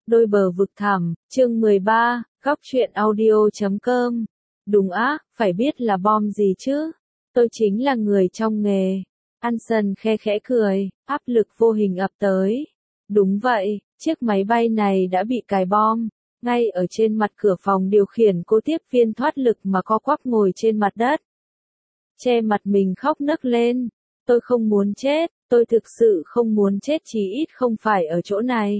Đôi bờ vực thẳm, chương 13, góc truyện audio.com. Đúng á, phải biết là bom gì chứ? Tôi chính là người trong nghề. Anson khe khẽ cười, áp lực vô hình ập tới. Đúng vậy, chiếc máy bay này đã bị cài bom. Ngay ở trên mặt cửa phòng điều khiển, cô tiếp viên thoát lực mà co quắp ngồi trên mặt đất. Che mặt mình khóc nấc lên. Tôi không muốn chết, tôi thực sự không muốn chết, chí ít không phải ở chỗ này.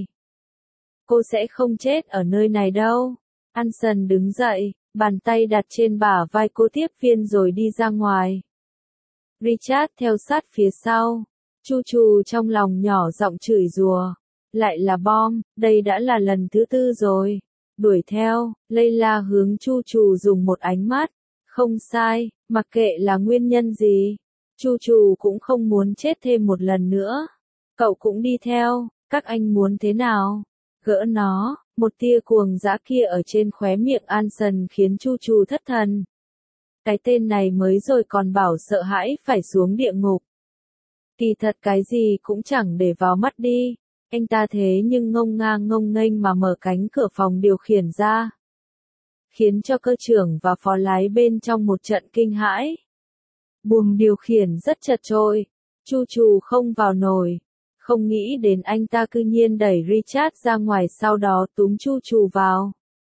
Cô sẽ không chết ở nơi này đâu. Anson đứng dậy, bàn tay đặt trên bả vai cô tiếp viên rồi đi ra ngoài. Richard theo sát phía sau. Chu Chu trong lòng nhỏ giọng chửi rủa. Lại là bom, đây đã là lần thứ 4 rồi. Đuổi theo, Layla hướng Chu Chu dùng một ánh mắt. Không sai, mặc kệ là nguyên nhân gì. Chu Chu cũng không muốn chết thêm một lần nữa. Cậu cũng đi theo, các anh muốn thế nào? Gỡ nó, một tia cuồng dã kia ở trên khóe miệng Anson khiến Chu Chu thất thần. Cái tên này mới rồi còn bảo sợ hãi phải xuống địa ngục. Kỳ thật cái gì cũng chẳng để vào mắt đi. Anh ta thế nhưng ngông ngang ngông nghênh mà mở cánh cửa phòng điều khiển ra. Khiến cho cơ trưởng và phó lái bên trong một trận kinh hãi. Buồng điều khiển rất chật chội. Chu Chu không vào nổi. Không nghĩ đến anh ta cư nhiên đẩy Richard ra ngoài sau đó túm Chu Chu vào.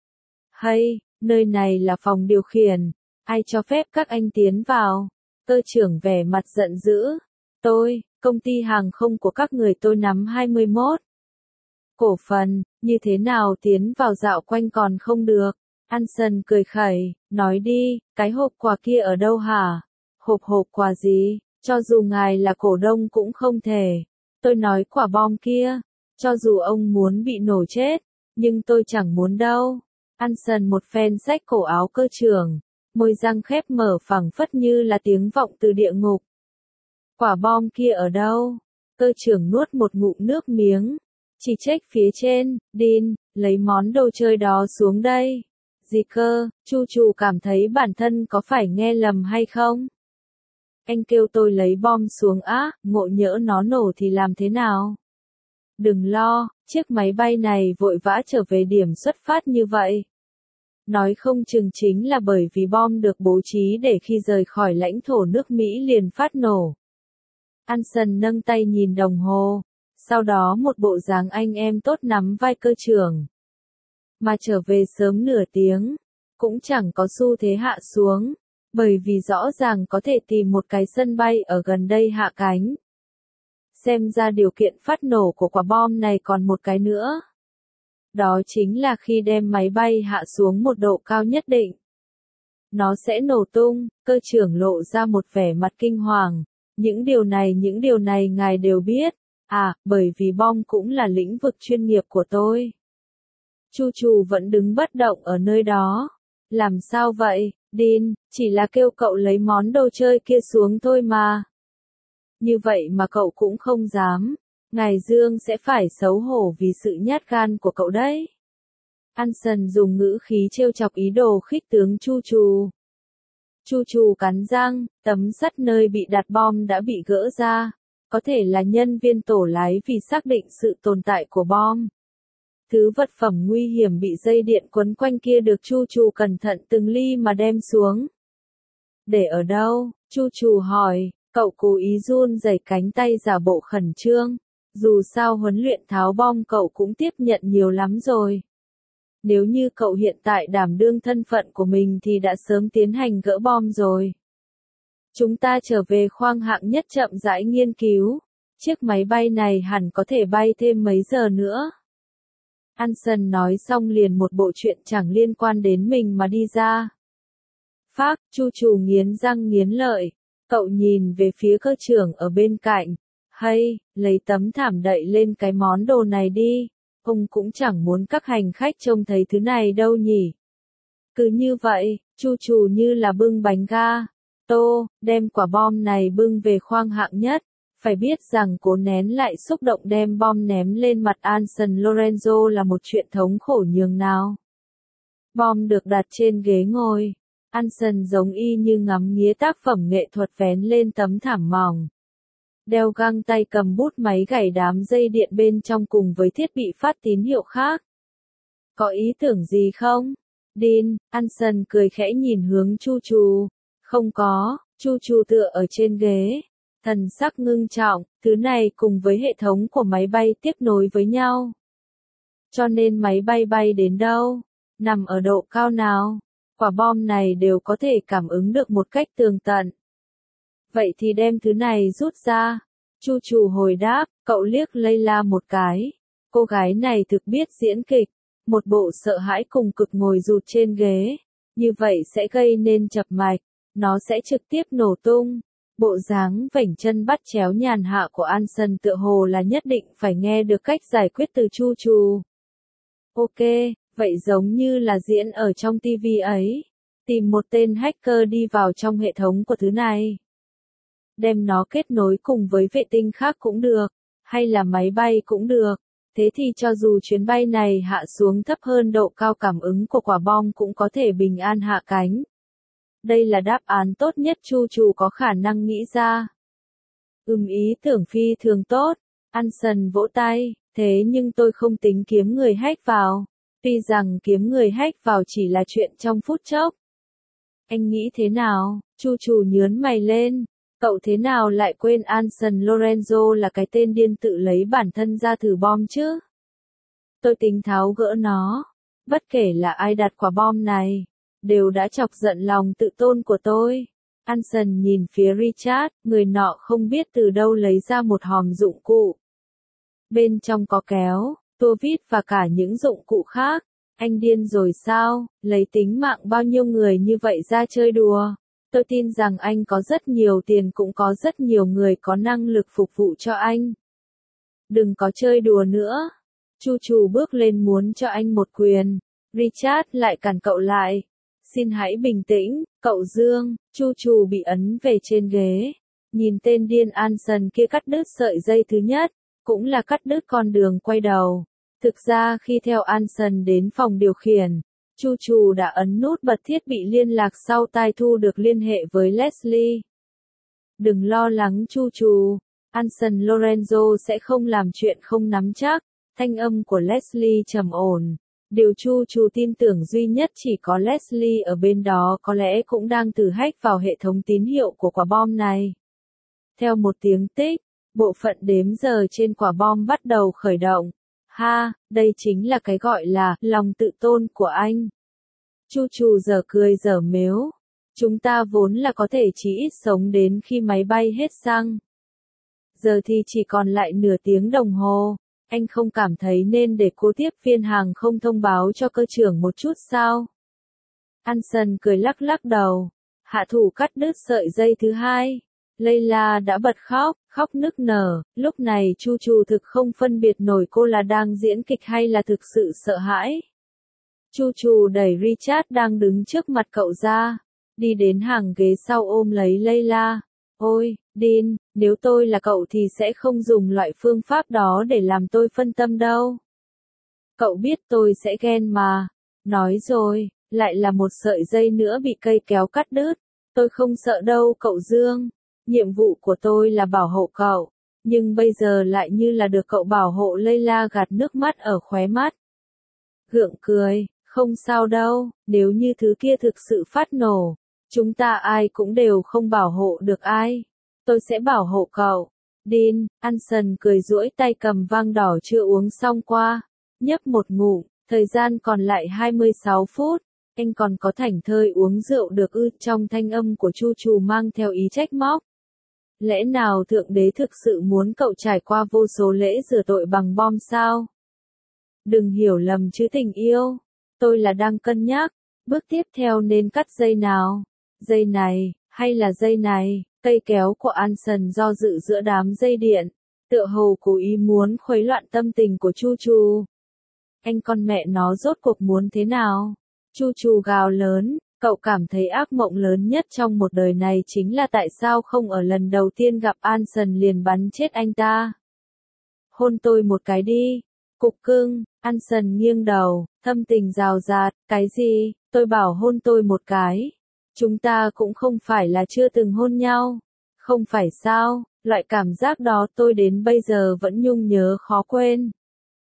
Hay, nơi này là phòng điều khiển. Ai cho phép các anh tiến vào? Cơ trưởng vẻ mặt giận dữ. Tôi, công ty hàng không của các người tôi nắm 21 cổ phần, như thế nào tiến vào dạo quanh còn không được? Anson cười khẩy, nói đi, cái hộp quà kia ở đâu hả? Hộp quà gì? Cho dù ngài là cổ đông cũng không thể. Tôi nói quả bom kia, cho dù ông muốn bị nổ chết, nhưng tôi chẳng muốn đâu. Anson một phen xách cổ áo cơ trưởng, môi răng khép mở phẳng phất như là tiếng vọng từ địa ngục. Quả bom kia ở đâu? Cơ trưởng nuốt một ngụm nước miếng, chỉ trách phía trên, Dean, lấy món đồ chơi đó xuống đây. Gì cơ? Chu Chu cảm thấy bản thân có phải nghe lầm hay không? Anh kêu tôi lấy bom xuống á, ngộ nhỡ nó nổ thì làm thế nào? Đừng lo, chiếc máy bay này vội vã trở về điểm xuất phát như vậy. Nói không chừng chính là bởi vì bom được bố trí để khi rời khỏi lãnh thổ nước Mỹ liền phát nổ. Anson nâng tay nhìn đồng hồ, sau đó một bộ dáng anh em tốt nắm vai cơ trưởng. Mà trở về sớm nửa tiếng, cũng chẳng có xu thế hạ xuống. Bởi vì rõ ràng có thể tìm một cái sân bay ở gần đây hạ cánh. Xem ra điều kiện phát nổ của quả bom này còn một cái nữa. Đó chính là khi đem máy bay hạ xuống một độ cao nhất định. Nó sẽ nổ tung, cơ trưởng lộ ra một vẻ mặt kinh hoàng. Những điều này ngài đều biết. À, bởi vì bom cũng là lĩnh vực chuyên nghiệp của tôi. Chu Chu vẫn đứng bất động ở nơi đó. Làm sao vậy? Dean, chỉ là kêu cậu lấy món đồ chơi kia xuống thôi mà. Như vậy mà cậu cũng không dám. Ngài Dương sẽ phải xấu hổ vì sự nhát gan của cậu đấy. Anson dùng ngữ khí trêu chọc ý đồ khích tướng Chu Chu. Chu Chu cắn răng, tấm sắt nơi bị đặt bom đã bị gỡ ra. Có thể là nhân viên tổ lái vì xác định sự tồn tại của bom. Thứ vật phẩm nguy hiểm bị dây điện quấn quanh kia được Chu Chu cẩn thận từng ly mà đem xuống. Để ở đâu? Chu Chu hỏi, cậu cố ý run rẩy cánh tay giả bộ khẩn trương. Dù sao huấn luyện tháo bom cậu cũng tiếp nhận nhiều lắm rồi. Nếu như cậu hiện tại đảm đương thân phận của mình thì đã sớm tiến hành gỡ bom rồi. Chúng ta trở về khoang hạng nhất chậm rãi nghiên cứu. Chiếc máy bay này hẳn có thể bay thêm mấy giờ nữa. Anson nói xong liền một bộ chuyện chẳng liên quan đến mình mà đi ra. Phác, Chu Chu nghiến răng nghiến lợi. Cậu nhìn về phía cơ trưởng ở bên cạnh. Hay, lấy tấm thảm đậy lên cái món đồ này đi. Ông cũng chẳng muốn các hành khách trông thấy thứ này đâu nhỉ. Cứ như vậy, Chu Chu như là bưng bánh ga. Tô, đem quả bom này bưng về khoang hạng nhất. Phải biết rằng cố nén lại xúc động đem bom ném lên mặt Anson Lorenzo là một chuyện thống khổ nhường nào. Bom được đặt trên ghế ngồi. Anson giống y như ngắm nghía tác phẩm nghệ thuật vén lên tấm thảm mỏng. Đeo găng tay cầm bút máy gảy đám dây điện bên trong cùng với thiết bị phát tín hiệu khác. Có ý tưởng gì không? Dean, Anson cười khẽ nhìn hướng Chu Chu. Không có, Chu Chu tựa ở trên ghế. Thần sắc ngưng trọng, thứ này cùng với hệ thống của máy bay tiếp nối với nhau. Cho nên máy bay bay đến đâu? Nằm ở độ cao nào? Quả bom này đều có thể cảm ứng được một cách tường tận. Vậy thì đem thứ này rút ra. Chu Chu hồi đáp, cậu liếc Layla một cái. Cô gái này thực biết diễn kịch. Một bộ sợ hãi cùng cực ngồi rụt trên ghế. Như vậy sẽ gây nên chập mạch. Nó sẽ trực tiếp nổ tung. Bộ dáng vểnh chân bắt chéo nhàn hạ của Anson tựa hồ là nhất định phải nghe được cách giải quyết từ Chu Chu. Ok, vậy giống như là diễn ở trong TV ấy. Tìm một tên hacker đi vào trong hệ thống của thứ này. Đem nó kết nối cùng với vệ tinh khác cũng được, hay là máy bay cũng được. Thế thì cho dù chuyến bay này hạ xuống thấp hơn độ cao cảm ứng của quả bom cũng có thể bình an hạ cánh. Đây là đáp án tốt nhất Chu Chu có khả năng nghĩ ra. Ý tưởng phi thường tốt. Anson vỗ tay, thế nhưng tôi không tính kiếm người hack vào. Tuy rằng kiếm người hack vào chỉ là chuyện trong phút chốc. Anh nghĩ thế nào? Chu Chu nhớn mày lên. Cậu thế nào lại quên Anson Lorenzo là cái tên điên tự lấy bản thân ra thử bom chứ? Tôi tính tháo gỡ nó. Bất kể là ai đặt quả bom này, đều đã chọc giận lòng tự tôn của tôi. Anson nhìn phía Richard, người nọ không biết từ đâu lấy ra một hòm dụng cụ. Bên trong có kéo, tua vít và cả những dụng cụ khác. Anh điên rồi sao, lấy tính mạng bao nhiêu người như vậy ra chơi đùa. Tôi tin rằng anh có rất nhiều tiền cũng có rất nhiều người có năng lực phục vụ cho anh. Đừng có chơi đùa nữa. Chu Chu bước lên muốn cho anh một quyền. Richard lại cản cậu lại. Xin hãy bình tĩnh, cậu Dương. Chu Chu bị ấn về trên ghế. Nhìn tên điên Anson kia cắt đứt sợi dây thứ nhất, cũng là cắt đứt con đường quay đầu. Thực ra khi theo Anson đến phòng điều khiển, Chu Chu đã ấn nút bật thiết bị liên lạc sau tai thu được liên hệ với Leslie. Đừng lo lắng Chu Chu, Anson Lorenzo sẽ không làm chuyện không nắm chắc. Thanh âm của Leslie trầm ổn. Điều Chu Chu tin tưởng duy nhất chỉ có Leslie ở bên đó có lẽ cũng đang thử hack vào hệ thống tín hiệu của quả bom này. Theo một tiếng tích, bộ phận đếm giờ trên quả bom bắt đầu khởi động. Ha, đây chính là cái gọi là lòng tự tôn của anh. Chu Chu giờ cười giờ mếu. Chúng ta vốn là có thể chỉ ít sống đến khi máy bay hết xăng. Giờ thì chỉ còn lại nửa tiếng đồng hồ. Anh không cảm thấy nên để cô tiếp viên hàng không thông báo cho cơ trưởng một chút sao? Anson cười lắc lắc đầu. Hạ thủ cắt đứt sợi dây thứ hai. Layla đã bật khóc, khóc nức nở. Lúc này Chu Chu thực không phân biệt nổi cô là đang diễn kịch hay là thực sự sợ hãi. Chu Chu đẩy Richard đang đứng trước mặt cậu ra. Đi đến hàng ghế sau ôm lấy Layla. Ôi, Dean, nếu tôi là cậu thì sẽ không dùng loại phương pháp đó để làm tôi phân tâm đâu. Cậu biết tôi sẽ ghen mà. Nói rồi, lại là một sợi dây nữa bị cây kéo cắt đứt. Tôi không sợ đâu cậu Dương. Nhiệm vụ của tôi là bảo hộ cậu. Nhưng bây giờ lại như là được cậu bảo hộ. Layla gạt nước mắt ở khóe mắt. Gượng cười, không sao đâu, nếu như thứ kia thực sự phát nổ. Chúng ta ai cũng đều không bảo hộ được ai. Tôi sẽ bảo hộ cậu. Dean, Anson cười duỗi tay cầm vang đỏ chưa uống xong qua. Nhấp một ngụm, thời gian còn lại 26 phút. Anh còn có thảnh thơi uống rượu được ư? Trong thanh âm của Chu Chu mang theo ý trách móc. Lẽ nào Thượng Đế thực sự muốn cậu trải qua vô số lễ rửa tội bằng bom sao? Đừng hiểu lầm chứ tình yêu. Tôi là đang cân nhắc. Bước tiếp theo nên cắt dây nào? Dây này, hay là dây này? Cây kéo của Anson do dự giữa đám dây điện. Tựa hồ cố ý muốn khuấy loạn tâm tình của Chu Chu. Anh con mẹ nó rốt cuộc muốn thế nào? Chu Chu gào lớn. Cậu cảm thấy ác mộng lớn nhất trong một đời này chính là tại sao không ở lần đầu tiên gặp Anson liền bắn chết anh ta. Hôn tôi một cái đi. Cục cưng, Anson nghiêng đầu, thâm tình rào rạt, cái gì, tôi bảo hôn tôi một cái. Chúng ta cũng không phải là chưa từng hôn nhau. Không phải sao, loại cảm giác đó tôi đến bây giờ vẫn nhung nhớ khó quên.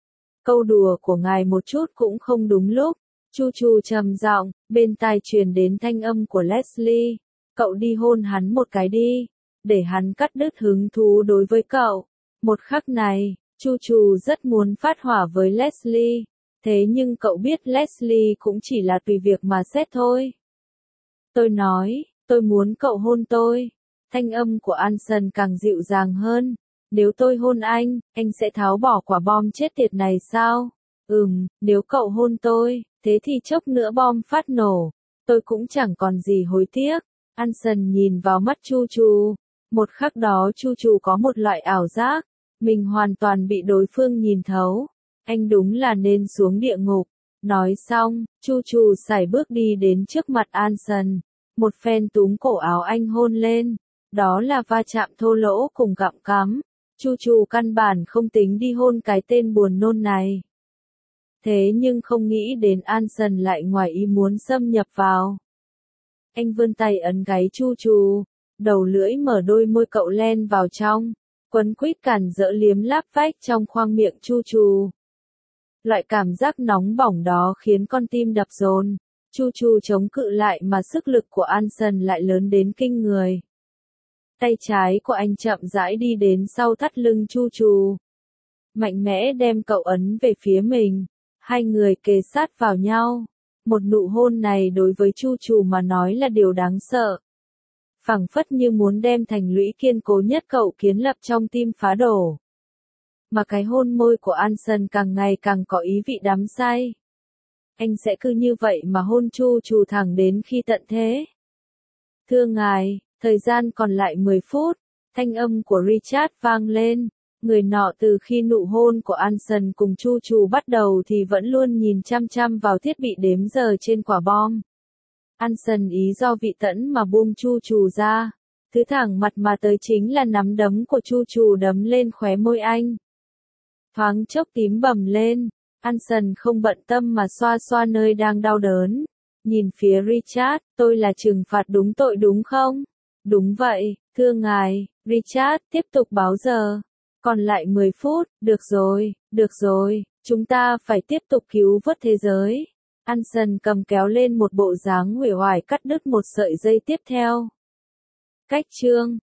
câu đùa của ngài một chút cũng không đúng lúc. Chu Chu trầm giọng, bên tai truyền đến thanh âm của Leslie. Cậu đi hôn hắn một cái đi, để hắn cắt đứt hứng thú đối với cậu. Một khắc này, Chu Chu rất muốn phát hỏa với Leslie. Thế nhưng cậu biết Leslie cũng chỉ là tùy việc mà xét thôi. Tôi nói, tôi muốn cậu hôn tôi. Thanh âm của Anson càng dịu dàng hơn. Nếu tôi hôn anh sẽ tháo bỏ quả bom chết tiệt này sao? Nếu cậu hôn tôi, thế thì chốc nữa bom phát nổ. Tôi cũng chẳng còn gì hối tiếc. Anson nhìn vào mắt Chu Chu. Một khắc đó Chu Chu có một loại ảo giác. Mình hoàn toàn bị đối phương nhìn thấu. Anh đúng là nên xuống địa ngục. Nói xong, Chu Chu sải bước đi đến trước mặt Anson. Một phen túm cổ áo anh hôn lên. Đó là va chạm thô lỗ cùng gặm cắm. Chu Chu căn bản không tính đi hôn cái tên buồn nôn này. Thế nhưng không nghĩ đến Anson lại ngoài ý muốn xâm nhập vào. Anh vươn tay ấn gáy Chu Chu. Đầu lưỡi mở đôi môi cậu len vào trong. Quấn quýt cản dỡ liếm láp vách trong khoang miệng Chu Chu. Loại cảm giác nóng bỏng đó khiến con tim đập dồn. Chu Chu chống cự lại mà sức lực của Anson lại lớn đến kinh người. Tay trái của anh chậm rãi đi đến sau thắt lưng Chu Chu. Mạnh mẽ đem cậu ấn về phía mình. Hai người kề sát vào nhau. Một nụ hôn này đối với Chu Chu mà nói là điều đáng sợ. Phảng phất như muốn đem thành lũy kiên cố nhất cậu kiến lập trong tim phá đổ. Mà cái hôn môi của Anson càng ngày càng có ý vị đắm say. Anh sẽ cứ như vậy mà hôn Chu Chu thẳng đến khi tận thế. Thưa ngài, thời gian còn lại 10 phút. Thanh âm của Richard vang lên. Người nọ từ khi nụ hôn của Anson cùng Chu Chu bắt đầu thì vẫn luôn nhìn chăm chăm vào thiết bị đếm giờ trên quả bom. Anson ý do vị tẫn mà buông Chu Chu ra. Thứ thẳng mặt mà tới chính là nắm đấm của Chu Chu đấm lên khóe môi anh. Thoáng chốc tím bầm lên. Anson không bận tâm mà xoa xoa nơi đang đau đớn. Nhìn phía Richard, tôi là trừng phạt đúng tội đúng không? Đúng vậy, thưa ngài. Richard tiếp tục báo giờ. Còn lại 10 phút, được rồi, chúng ta phải tiếp tục cứu vớt thế giới. Anson cầm kéo lên một bộ dáng uể oải cắt đứt một sợi dây tiếp theo. Cách chương